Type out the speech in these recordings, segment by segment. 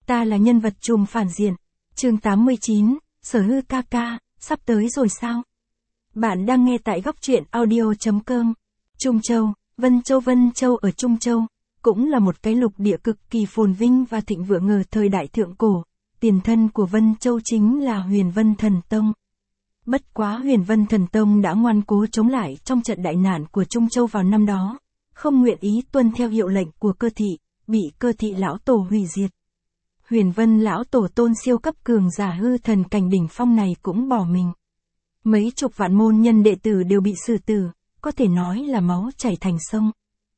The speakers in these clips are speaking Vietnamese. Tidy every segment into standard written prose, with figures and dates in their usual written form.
Ta là nhân vật trùm phản diện. Chương 89, Sở Hư ca ca, sắp tới rồi sao? Bạn đang nghe tại góc truyện audio.com. Trung Châu, Vân Châu ở Trung Châu, cũng là một cái lục địa cực kỳ phồn vinh và thịnh vượng ở thời đại thượng cổ. Tiền thân của Vân Châu chính là Huyền Vân Thần Tông. Bất quá Huyền Vân Thần Tông đã ngoan cố chống lại trong trận đại nạn của Trung Châu vào năm đó, không nguyện ý tuân theo hiệu lệnh của Cơ Thị, bị Cơ Thị lão tổ hủy diệt. Huyền Vân lão tổ tôn siêu cấp cường giả hư thần cảnh đỉnh phong này cũng bỏ mình. Mấy chục vạn môn nhân đệ tử đều bị xử tử, có thể nói là máu chảy thành sông.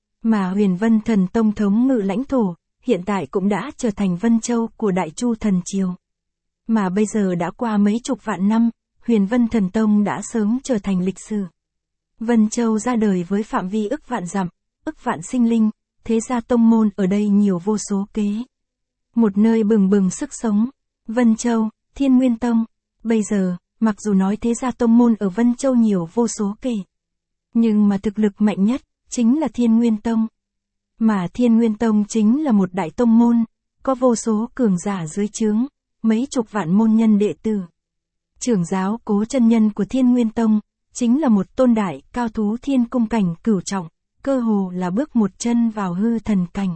Mà Huyền Vân Thần Tông thống ngự lãnh thổ, hiện tại cũng đã trở thành Vân Châu của Đại Chu Thần Triều. Mà bây giờ đã qua mấy chục vạn năm, Huyền Vân Thần Tông đã sớm trở thành lịch sử. Vân Châu ra đời với phạm vi ức vạn dặm, ức vạn sinh linh, thế gia tông môn ở đây nhiều vô số kế. Một nơi bừng bừng sức sống. Vân Châu, Thiên Nguyên Tông. Bây giờ, mặc dù nói thế gia tông môn ở Vân Châu nhiều vô số kể, nhưng mà thực lực mạnh nhất, chính là Thiên Nguyên Tông. Mà Thiên Nguyên Tông chính là một đại tông môn, có vô số cường giả dưới trướng, mấy chục vạn môn nhân đệ tử. Trưởng giáo Cố chân nhân của Thiên Nguyên Tông, chính là một tôn đại cao thú thiên cung cảnh cửu trọng, cơ hồ là bước một chân vào hư thần cảnh.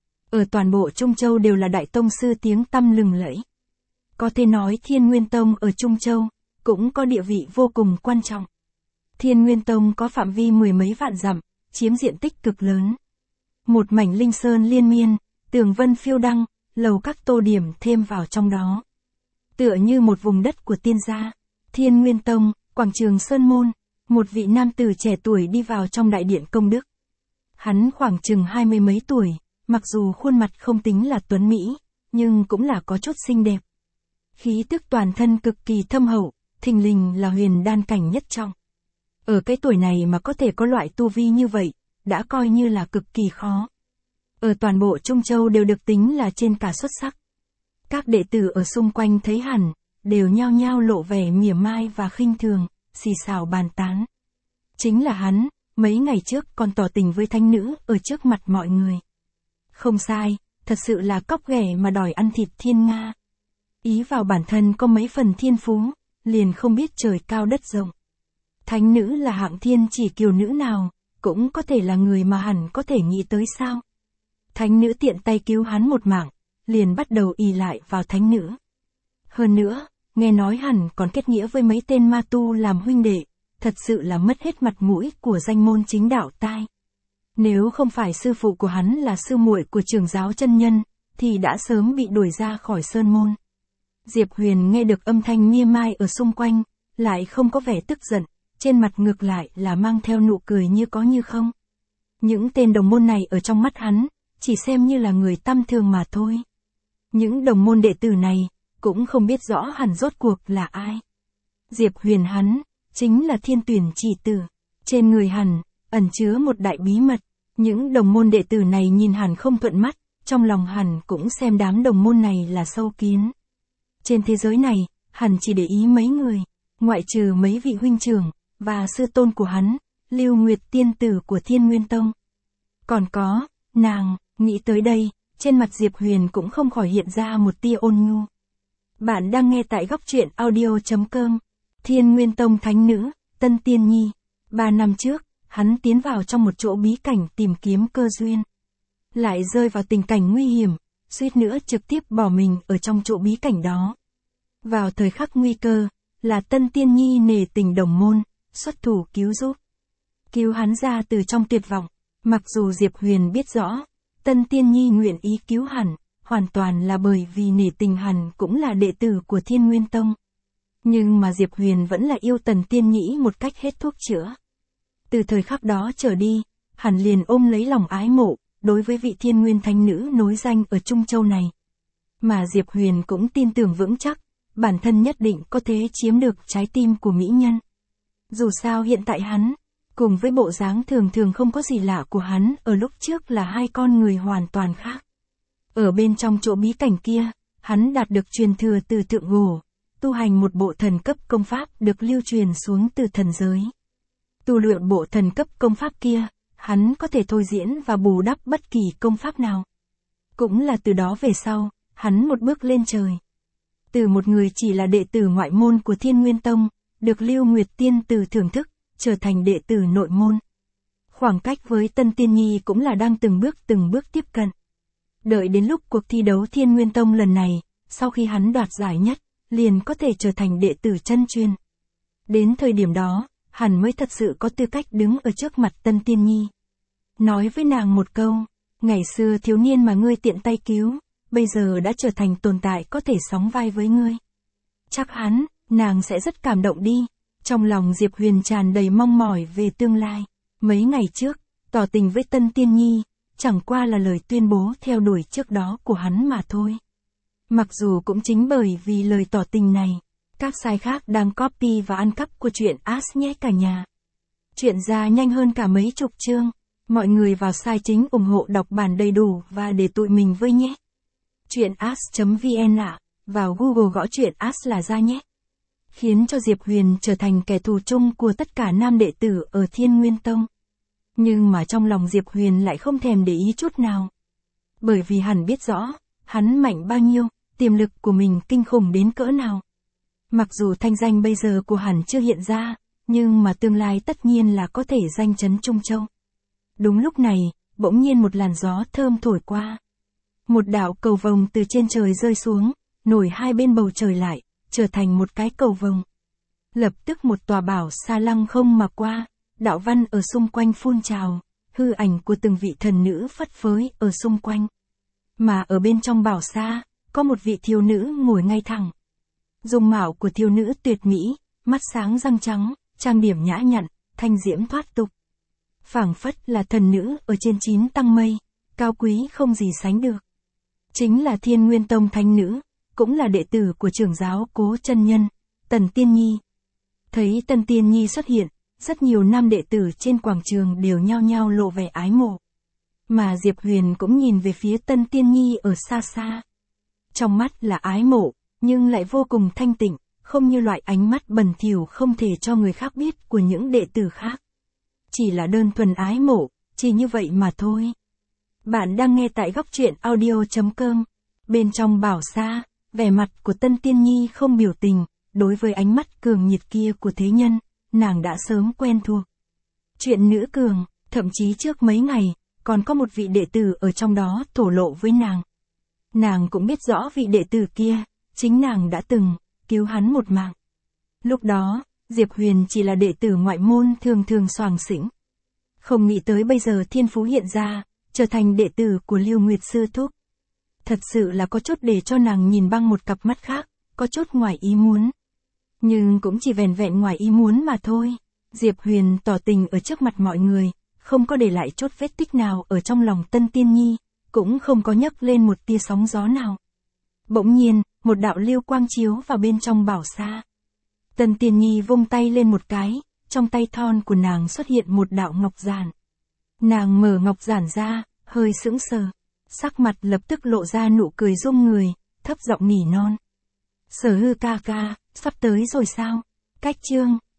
Ở toàn bộ Trung Châu đều là đại tông sư tiếng tăm lừng lẫy. Có thể nói Thiên Nguyên Tông ở Trung Châu, cũng có địa vị vô cùng quan trọng. Thiên Nguyên Tông có phạm vi mười mấy vạn dặm, chiếm diện tích cực lớn. Một mảnh linh sơn liên miên, tường vân phiêu đăng, lầu các tô điểm thêm vào trong đó. Tựa như một vùng đất của tiên gia. Thiên Nguyên Tông, quảng trường Sơn Môn, một vị nam tử trẻ tuổi đi vào trong đại điện công đức. Hắn khoảng chừng 20 mấy tuổi, mặc dù khuôn mặt không tính là tuấn mỹ, nhưng cũng là có chút xinh đẹp. Khí tức toàn thân cực kỳ thâm hậu, thình lình là huyền đan cảnh nhất trọng. Ở cái tuổi này mà có thể có loại tu vi như vậy, đã coi như là cực kỳ khó. Ở toàn bộ Trung Châu đều được tính là trên cả xuất sắc. Các đệ tử ở xung quanh thấy hẳn, đều nhao nhao lộ vẻ mỉa mai và khinh thường, xì xào bàn tán. Chính là hắn, mấy ngày trước còn tỏ tình với thánh nữ ở trước mặt mọi người. Không sai, thật sự là cóc ghẻ mà đòi ăn thịt thiên nga. Ý vào bản thân có mấy phần thiên phú, liền không biết trời cao đất rộng. Thánh nữ là hạng thiên chỉ kiều nữ nào, cũng có thể là người mà hẳn có thể nghĩ tới sao. Thánh nữ tiện tay cứu hắn một mạng, liền bắt đầu ỷ lại vào thánh nữ. Hơn nữa, nghe nói hẳn còn kết nghĩa với mấy tên ma tu làm huynh đệ, thật sự là mất hết mặt mũi của danh môn chính đạo tai. Nếu không phải sư phụ của hắn là sư muội của trưởng giáo chân nhân, thì đã sớm bị đuổi ra khỏi sơn môn. Diệp Huyền nghe được âm thanh mỉa mai ở xung quanh, lại không có vẻ tức giận, trên mặt ngược lại là mang theo nụ cười như có như không. Những tên đồng môn này ở trong mắt hắn, chỉ xem như là người tầm thường mà thôi. Những đồng môn đệ tử này, cũng không biết rõ hẳn rốt cuộc là ai. Diệp Huyền hắn, chính là Thiên Tuyển chỉ tử. Trên người hẳn, ẩn chứa một đại bí mật. Những đồng môn đệ tử này nhìn hẳn không thuận mắt, trong lòng hẳn cũng xem đám đồng môn này là sâu kín. Trên thế giới này, hẳn chỉ để ý mấy người, ngoại trừ mấy vị huynh trưởng, và sư tôn của hắn, Lưu Nguyệt tiên tử của Thiên Nguyên Tông. Còn có, nàng, nghĩ tới đây, trên mặt Diệp Huyền cũng không khỏi hiện ra một tia ôn nhu. Bạn đang nghe tại góc truyện audio.com. Thiên Nguyên Tông thánh nữ, Tân Tiên Nhi. 3 năm trước, hắn tiến vào trong một chỗ bí cảnh tìm kiếm cơ duyên. Lại rơi vào tình cảnh nguy hiểm, suýt nữa trực tiếp bỏ mình ở trong chỗ bí cảnh đó. Vào thời khắc nguy cơ, là Tân Tiên Nhi nể tình đồng môn, xuất thủ cứu giúp. Cứu hắn ra từ trong tuyệt vọng. Mặc dù Diệp Huyền biết rõ, Tân Tiên Nhi nguyện ý cứu hẳn, hoàn toàn là bởi vì nể tình hẳn cũng là đệ tử của Thiên Nguyên Tông. Nhưng mà Diệp Huyền vẫn là yêu Tần Tiên Nhĩ một cách hết thuốc chữa. Từ thời khắc đó trở đi, hẳn liền ôm lấy lòng ái mộ, đối với vị Thiên Nguyên Thánh Nữ nối danh ở Trung Châu này. Mà Diệp Huyền cũng tin tưởng vững chắc, bản thân nhất định có thể chiếm được trái tim của mỹ nhân. Dù sao hiện tại hắn, cùng với bộ dáng thường thường không có gì lạ của hắn ở lúc trước là hai con người hoàn toàn khác. Ở bên trong chỗ bí cảnh kia, hắn đạt được truyền thừa từ Thượng Cổ, tu hành một bộ thần cấp công pháp được lưu truyền xuống từ thần giới. Tu luyện bộ thần cấp công pháp kia, hắn có thể thôi diễn và bù đắp bất kỳ công pháp nào. Cũng là từ đó về sau, hắn một bước lên trời. Từ một người chỉ là đệ tử ngoại môn của Thiên Nguyên Tông, được Lưu Nguyệt Tiên Tử thưởng thức, trở thành đệ tử nội môn. Khoảng cách với Tân Tiên Nhi cũng là đang từng bước tiếp cận. Đợi đến lúc cuộc thi đấu Thiên Nguyên Tông lần này, sau khi hắn đoạt giải nhất, liền có thể trở thành đệ tử chân truyền. Đến thời điểm đó, hắn mới thật sự có tư cách đứng ở trước mặt Tân Tiên Nhi. Nói với nàng một câu, ngày xưa thiếu niên mà ngươi tiện tay cứu, bây giờ đã trở thành tồn tại có thể sóng vai với ngươi. Chắc hắn, nàng sẽ rất cảm động đi. Trong lòng Diệp Huyền tràn đầy mong mỏi về tương lai. Mấy ngày trước, tỏ tình với Tân Tiên Nhi, chẳng qua là lời tuyên bố theo đuổi trước đó của hắn mà thôi. Mặc dù cũng chính bởi vì lời tỏ tình này, các site khác đang copy và ăn cắp của truyện As nhé cả nhà. Chuyện ra nhanh hơn cả mấy chục chương. Mọi người vào site chính ủng hộ đọc bản đầy đủ và để tụi mình với nhé. Truyện as.vn ạ. Vào Google gõ truyện As là ra nhé. Khiến cho Diệp Huyền trở thành kẻ thù chung của tất cả nam đệ tử ở Thiên Nguyên Tông. Nhưng mà trong lòng Diệp Huyền lại không thèm để ý chút nào. Bởi vì hắn biết rõ, hắn mạnh bao nhiêu, tiềm lực của mình kinh khủng đến cỡ nào. Mặc dù thanh danh bây giờ của hắn chưa hiện ra, nhưng mà tương lai tất nhiên là có thể danh chấn Trung Châu. Đúng lúc này, bỗng nhiên một làn gió thơm thổi qua. Một đạo cầu vồng từ trên trời rơi xuống, nổi hai bên bầu trời lại, trở thành một cái cầu vồng. Lập tức một tòa bảo sa lăng không mà qua, đạo văn ở xung quanh phun trào, hư ảnh của từng vị thần nữ phất phới ở xung quanh. Mà ở bên trong bảo sa, có một vị thiếu nữ ngồi ngay thẳng. Dung mạo của thiếu nữ tuyệt mỹ, mắt sáng răng trắng, trang điểm nhã nhặn, thanh diễm thoát tục. Phảng phất là thần nữ ở trên 9 tầng mây, cao quý không gì sánh được. Chính là Thiên Nguyên Tông thánh nữ, cũng là đệ tử của trưởng giáo Cố Chân Nhân, Tần Tiên Nhi. Thấy Tần Tiên Nhi xuất hiện, rất nhiều nam đệ tử trên quảng trường đều nhao nhao lộ vẻ ái mộ. Mà Diệp Huyền cũng nhìn về phía Tần Tiên Nhi ở xa xa. Trong mắt là ái mộ, nhưng lại vô cùng thanh tịnh, không như loại ánh mắt bẩn thỉu không thể cho người khác biết của những đệ tử khác. Chỉ là đơn thuần ái mộ, chỉ như vậy mà thôi. Bạn đang nghe tại góc truyện audio.com. Bên trong bảo sa, vẻ mặt của Tân Tiên Nhi không biểu tình, đối với ánh mắt cường nhiệt kia của thế nhân, nàng đã sớm quen thuộc. Chuyện nữ cường, thậm chí trước mấy ngày, còn có một vị đệ tử ở trong đó thổ lộ với nàng. Nàng cũng biết rõ vị đệ tử kia, chính nàng đã từng cứu hắn một mạng. Lúc đó, Diệp Huyền chỉ là đệ tử ngoại môn thường thường xoàng xĩnh. Không nghĩ tới bây giờ thiên phú hiện ra, trở thành đệ tử của Lưu Nguyệt Sư Thúc. Thật sự là có chút để cho nàng nhìn bằng một cặp mắt khác, có chút ngoài ý muốn. Nhưng cũng chỉ vẻn vẹn ngoài ý muốn mà thôi. Diệp Huyền tỏ tình ở trước mặt mọi người, không có để lại chút vết tích nào ở trong lòng Tân Tiên Nhi, cũng không có nhấc lên một tia sóng gió nào. Bỗng nhiên, một đạo lưu quang chiếu vào bên trong bảo sa. Tân Tiên Nhi vung tay lên một cái, trong tay thon của nàng xuất hiện một đạo ngọc giản. Nàng mở ngọc giản ra, hơi sững sờ, sắc mặt lập tức lộ ra nụ cười rung người, thấp giọng nỉ non. Sở Hư ca ca, sắp tới rồi sao? Cách chương